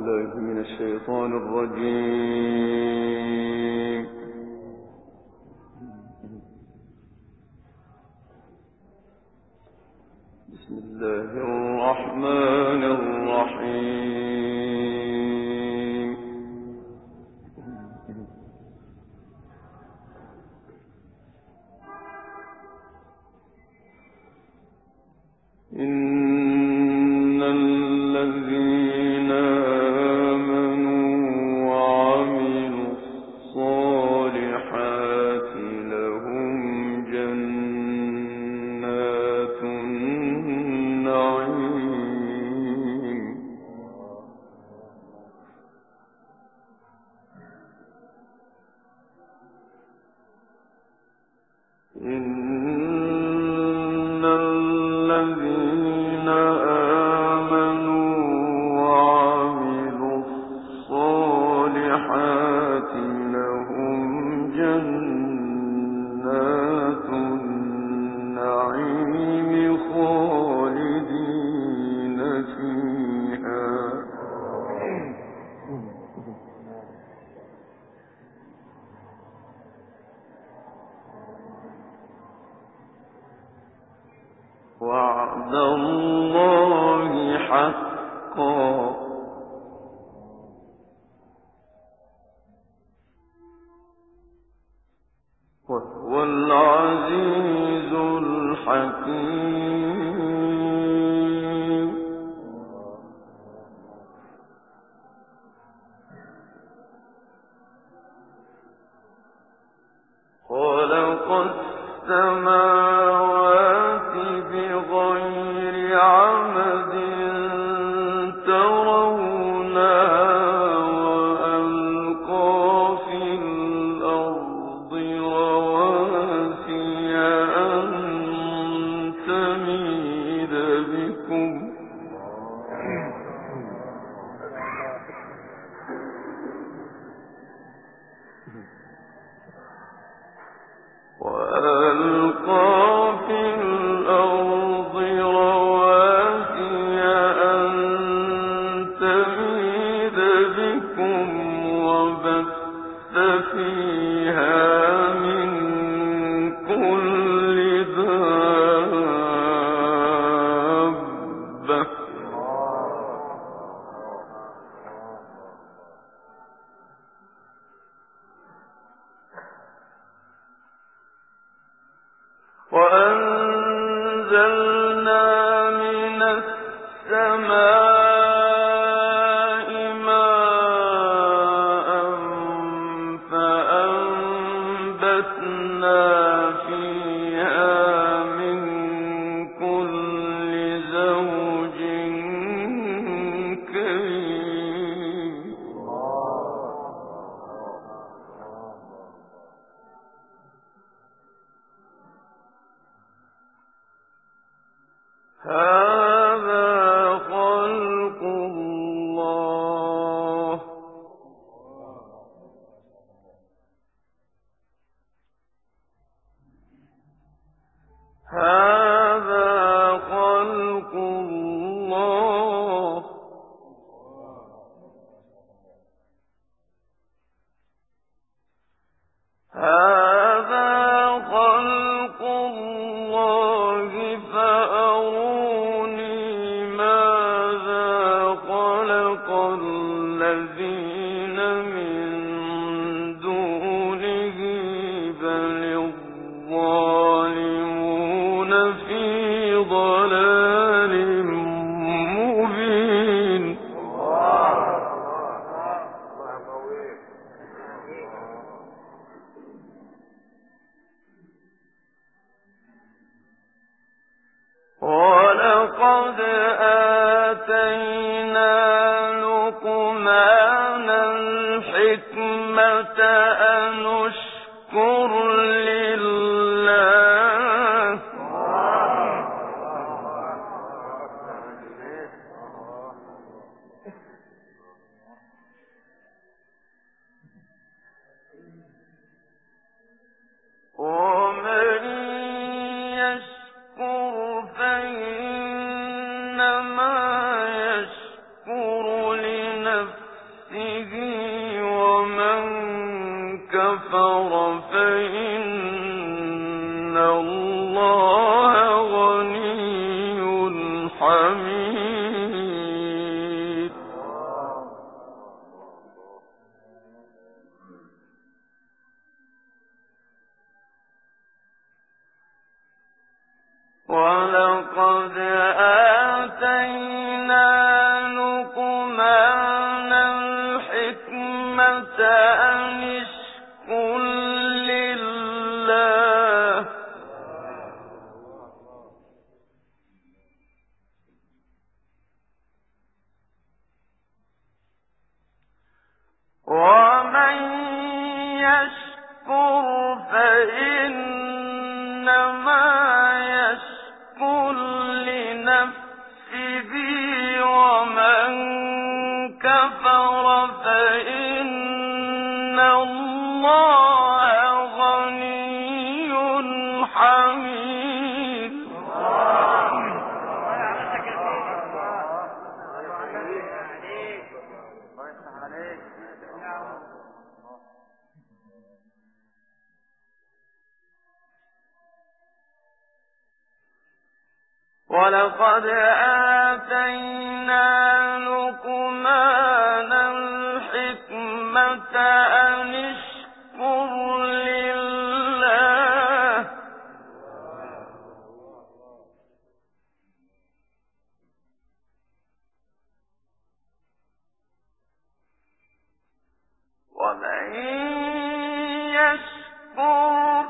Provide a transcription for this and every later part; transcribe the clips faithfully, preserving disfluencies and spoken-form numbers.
بالله من الشيطان الرجيم. بسم الله الرحمن الرحيم. إن الذين آمنوا وعملوا الصالحات لهم جنات النعيم. إن الذين آمنوا وعملوا الصالحات لهم جنات النعيم خالدين فيها. وعد الله حقا وهو العزيز الحكيم. خلق السماوات بغير عمد ترونها وألقى في الأرض رواسي أن تميد بكم وألقى في الأرض رواسي أن تميد بكم وبث فيها من كل دابة. وأنزلنا من السماء ماء فأنبتنا فيها من كل زوج كريم. هذا خلق الله هذا خلق الله هذا خلق الله فأروني ماذا خلق الذين من دونه بل الظالمون في ضلال مبين. ولقد آتينا لقمان الحكمة أن اشكر لله ومن يشكر فإنما يشكر لنفسه كفر فإن الله غني حميد. ولقد آتينا لقمان الحكمة أن اشكر لله ومن يشكر فإنما يشكر لنفسه ومن كفر فإن الله غني حميد. ولقد آتينا لقمان الحكمة أن اشكر لله ومن يشكر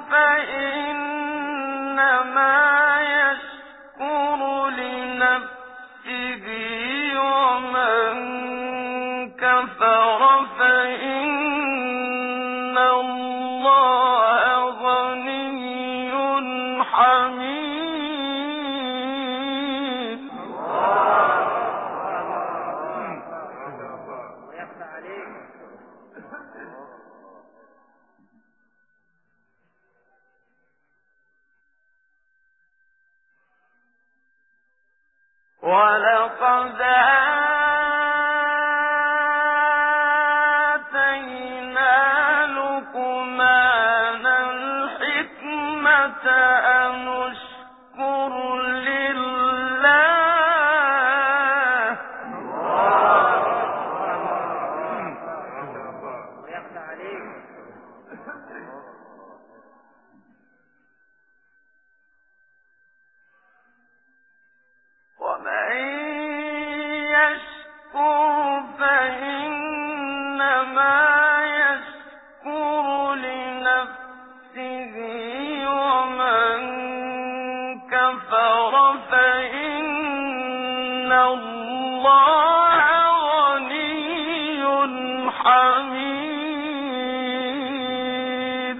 فإنما يشكر لنفسه ومن كفر فإن الله غني حميد. ولقد آتينا لقمان الحكمة أن اشكر لله ومن يشكر فإنما يشكر لنفسه ومن كفر فإن الله غني حميد.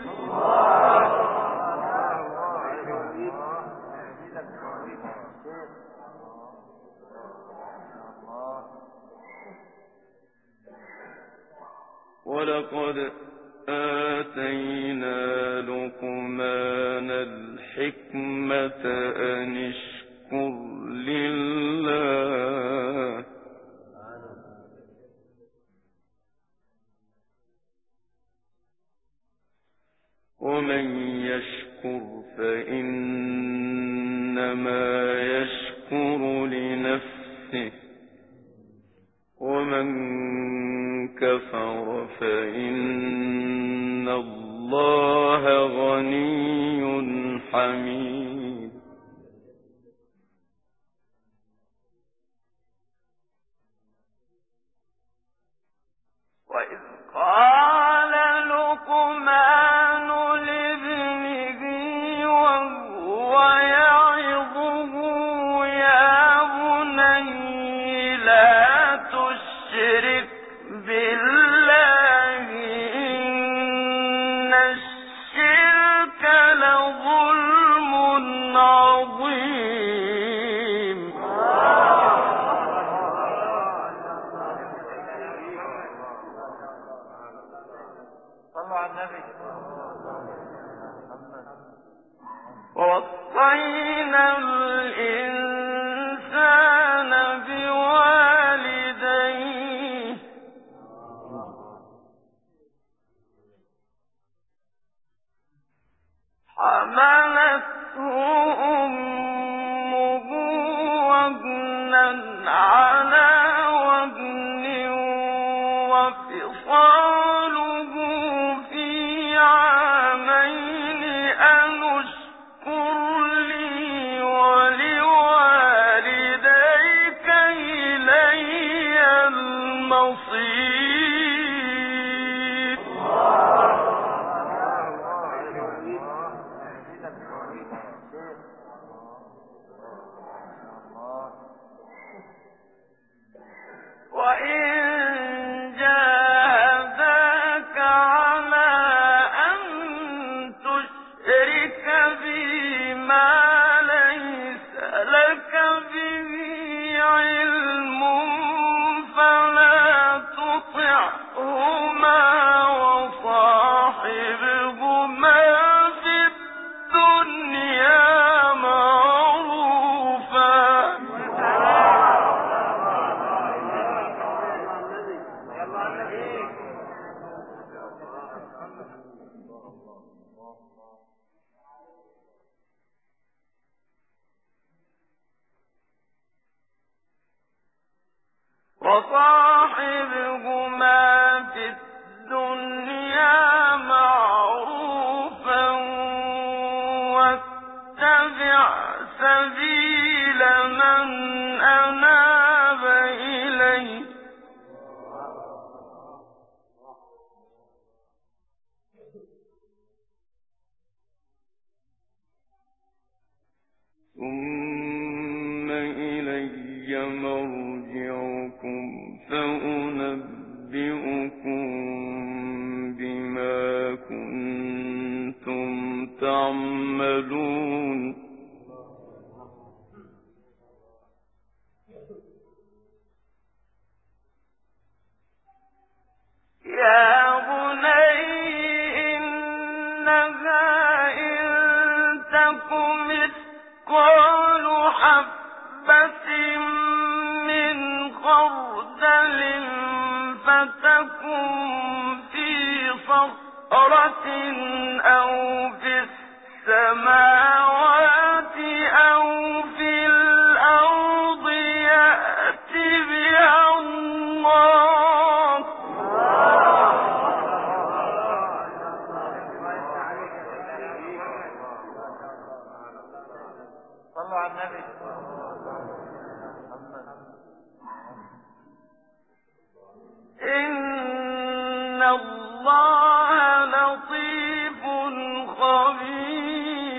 ولقد آتينا لقمان الحكمة أن اشكر لله ومن يشكر فإنما يشكر لنفسه ومن كفر فإن الله غني حميد. وإذ قال لقمان لابنه وهو يعظه يا بني لا تشرك بالله إن الشرك لظلم عظيم. صلوا على النبي. ووصينا الإنسان بوالديه وفصاله في عامين أن اشكر لي ولوالديك إلي المصير. وإن جاهداك على أن تشرك بي ما ليس لك به علم فلا تطعهما وصاحبهما في الدنيا معروفا. وصاحبهما في الدنيا معروفا واتبع سبيل من أناب إلي ثم إلي مرجعكم فأنبئكم بما كنتم تعملون. يا بني إنها إن تك مثقال حبة من خردل فتكن في صخرة أو في السماوات أو في الأرض يأت بها الله. صلوا على النبي. إن الله لطيف خبير.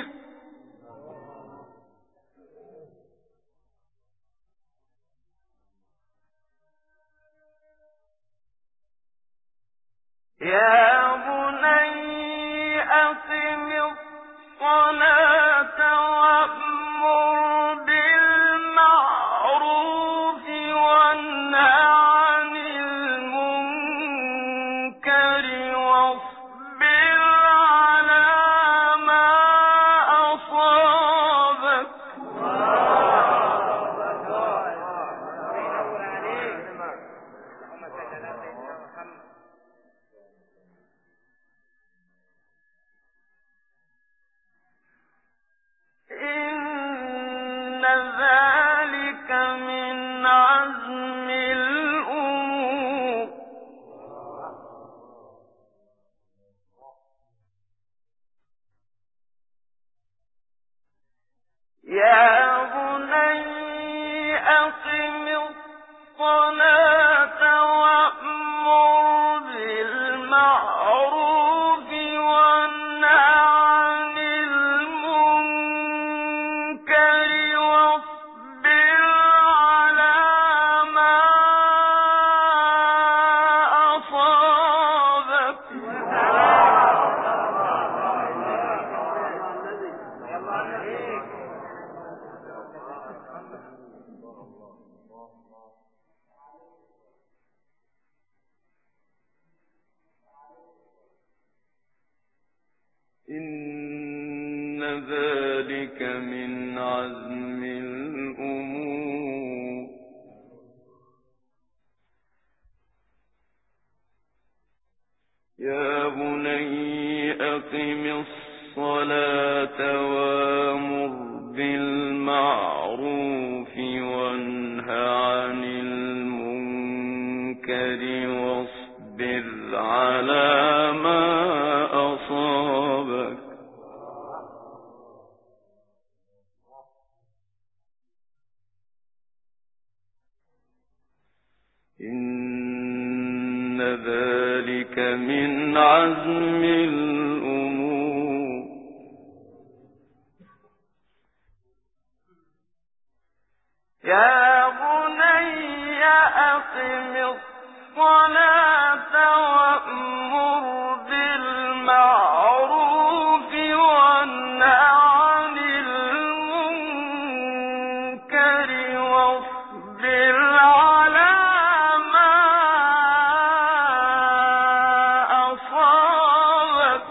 يا بني أقم الصلاة وأمر بالمعروف وانه عن المنكر واصبر على ما أصابك. إن ذلك من عزم الأمور. يا بني أقم الصلاة وأمر بالمعروف وانه عن المنكر واصبر على ما أصابك. إن ذلك من عزم الأمور. يا بني أقم الصلاة وأمر بالمعروف وانه عن المنكر واصبر واصبر على ما أصابك إن ذلك من عزم الأمور يا بني أقم الصلاة وأمر بالمعروف وانه عن المنكر واصبر على ما أصابك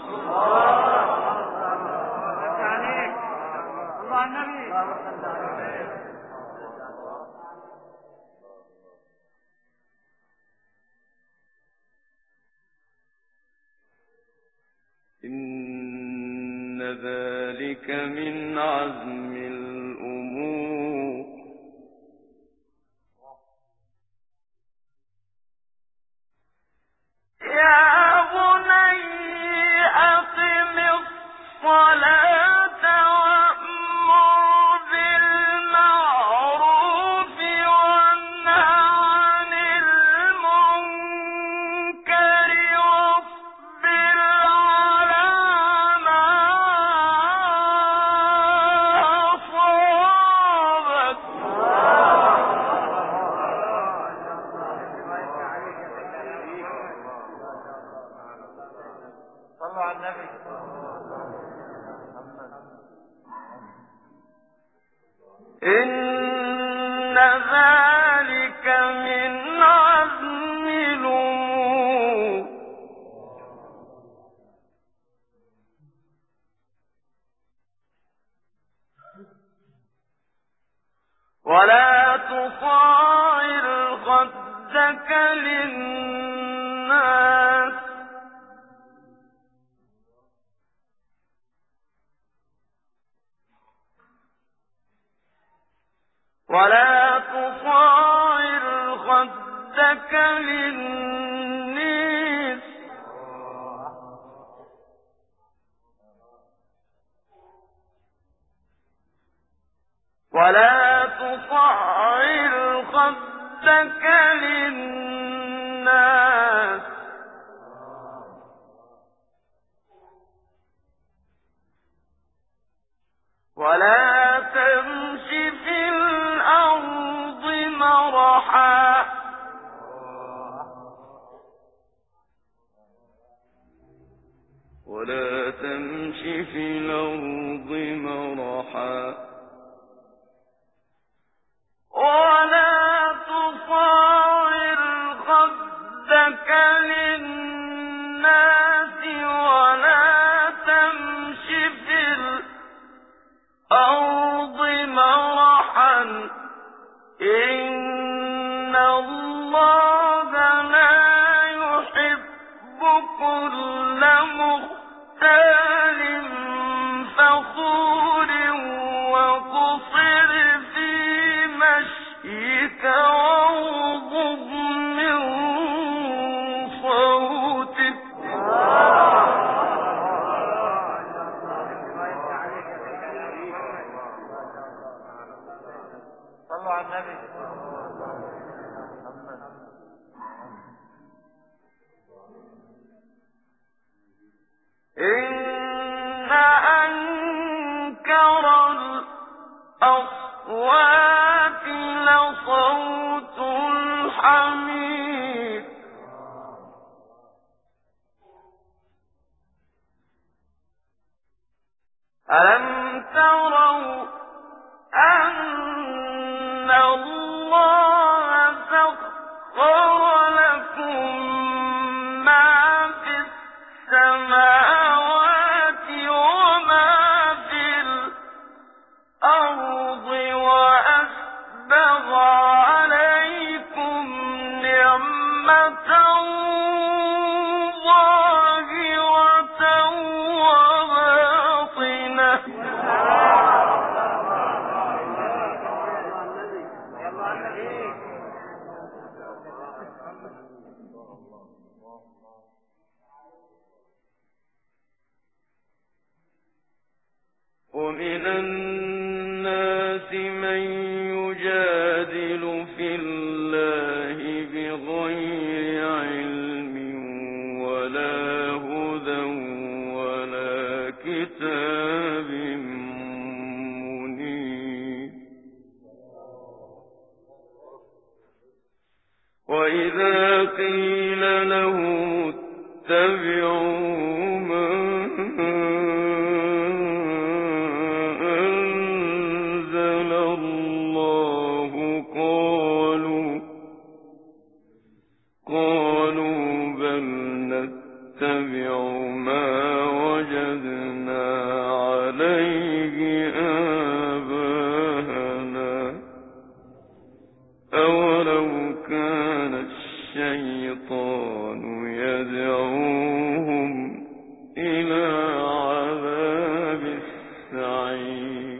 إن ذلك من عزم الأمور يا بني أقم الصلاة وأمر بالمعروف وانه عن المنكر واصبر على ما أصابك صلوا على النبي إن ذلك من عزم الأمور ولا تصاعر خدك للناس ولا تصاعر خدك للناس ولا تصعر خدك للناس ولا تمش في الأرض مرحا ولا تمش في الأرض مرحا ولا تصاعر خدك للناس ولا تمش في الأرض مرحا إن الله لا يحب كل مختال فخور وقصر في مشيك واغضض من صوتك صلوا على النبي إن أنكر الأصوات لصوت الحمير ألم تروا أن الله سخر لكم ما في السماوات وما في الأرض وأسبغ عليكم نعمة ظاهرة وباطنة ومن الناس من يجادل في الله بغير علم ولا هدى ولا كتاب منير. وإذا قيل لهم اتبعوا ما أنزل الله قالوا قالوا بل نتبع ما وجدنا عليه آباءنا أولو كان الشيطان يدعوهم إلى عذاب السعير.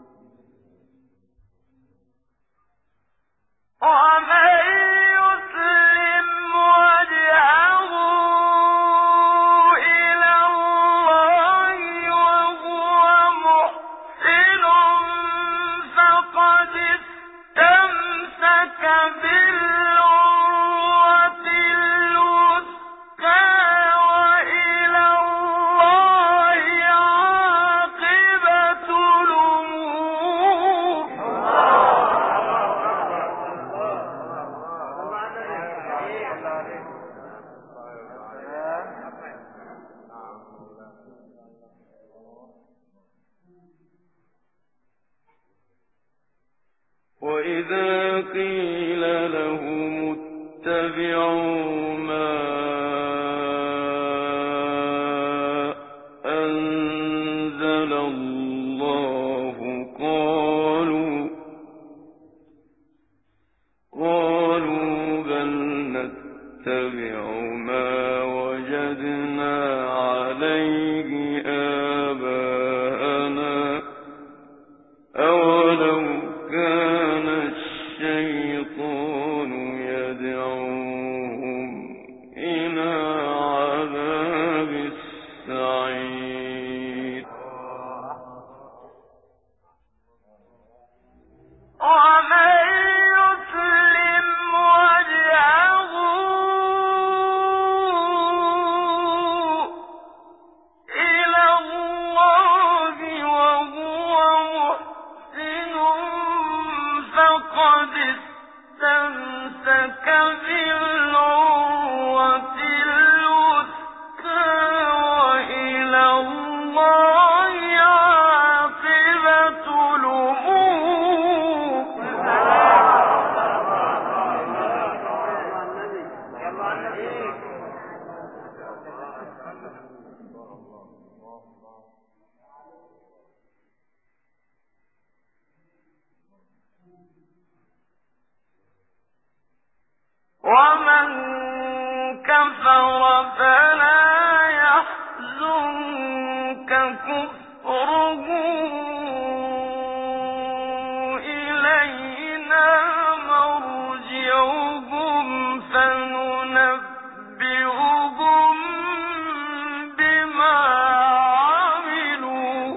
ومن يسلم وجهه إلى الله وهو محسن فقد استمسك بالعروة الوثقى وإلى الله عاقبة الأمور. وإذا قيل لهم اتبعوا ما أنزل الله قالوا قالوا بل نتبع ما وجدنا عليه آباءنا أولو كان الشيطان يدعوهم إلى عذاب السعير. ومن يسلم وجهه إلى الله وهو محسن فقد استمسك بالعروة الوثقى وإلى الله عاقبة الأمور. ومن كفر فلا يحزنك كفره إلينا مرجعهم فننبئهم بما عملوا.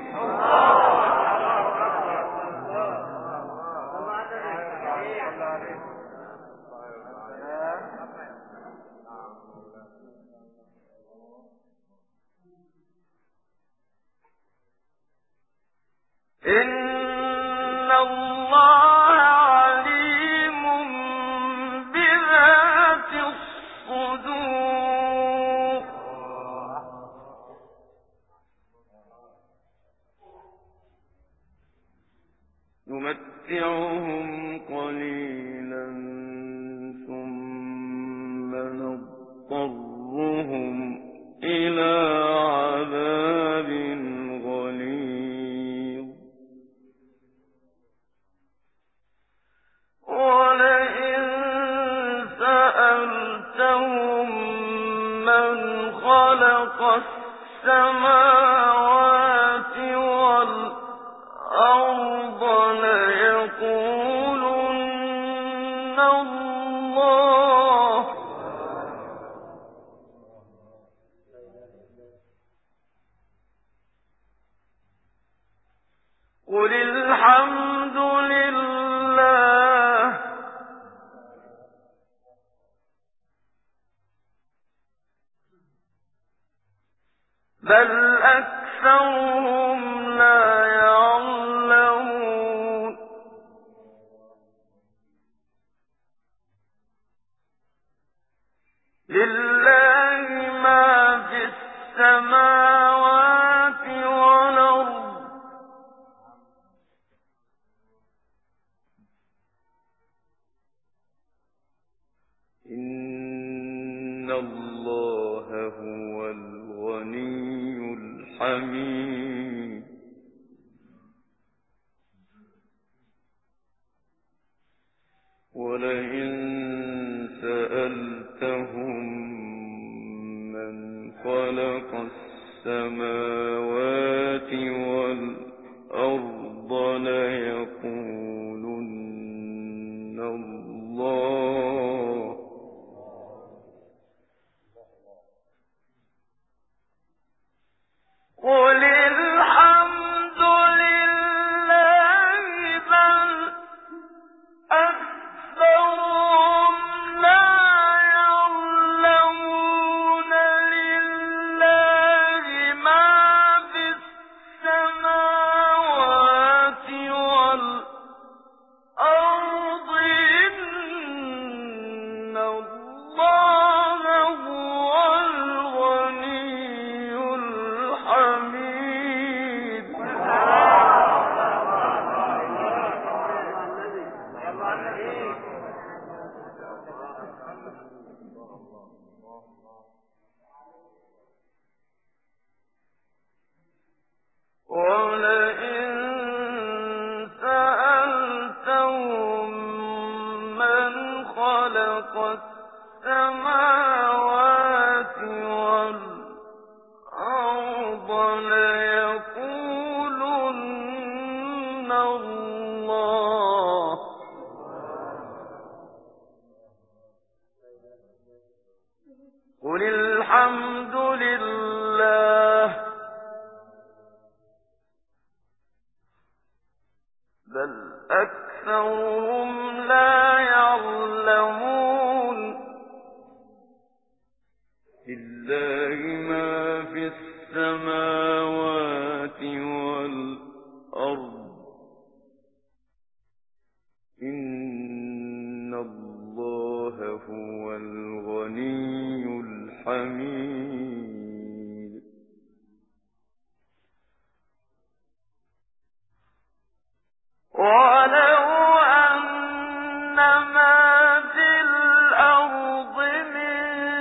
إن الله عليم بذات الصدور. نمتعهم قليلا ثم نضطرهم إلى عذاب غليظ. ولئن سألتهم من خلق السماوات والأرض ليقولن الله بل أكثرهم لا يعلمون لله ما في السماوات والأرض إن الله هو الغني الحميد ولئن سألتهم من خلق السماوات والأرض ليقولن الله قل الحمد لله بل أكثرهم لا يعلمون لله ما في السماوات والأرض إن الله هو الغني الحميد ولئن سألتهم من خلق السماوات والأرض ليقولن الله قل الحمد لله بل أكثرهم لا يعلمون لله ما في السماوات والأرض إن الله هو الغني الحميد ولو أن ما في الأرض من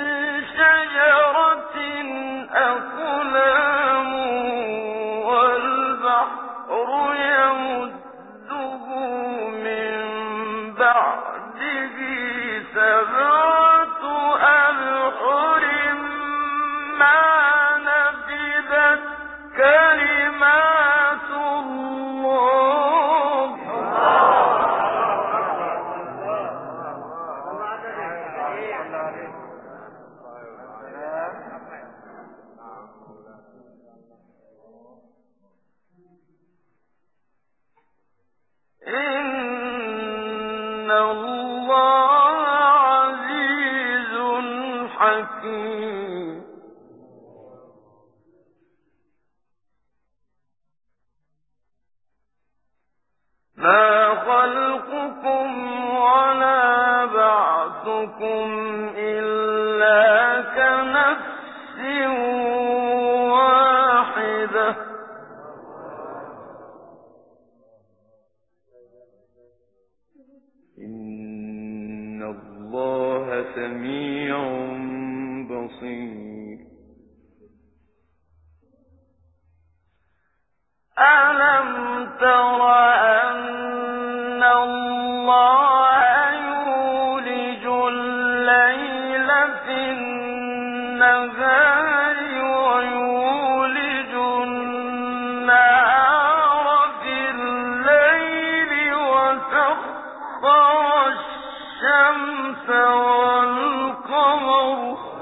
شجرة أقلام والبحر يمده من بعده سبعة أبحر ما نفدت كلمات الله إن الله عزيز حكيم ما خلقكم ولا بعثكم إلا كنفس واحدة إن الله سميع بصير ألم تر أن الله يولج الليل في النهار ويولج النهار في الليل وسخر الشمس والقمر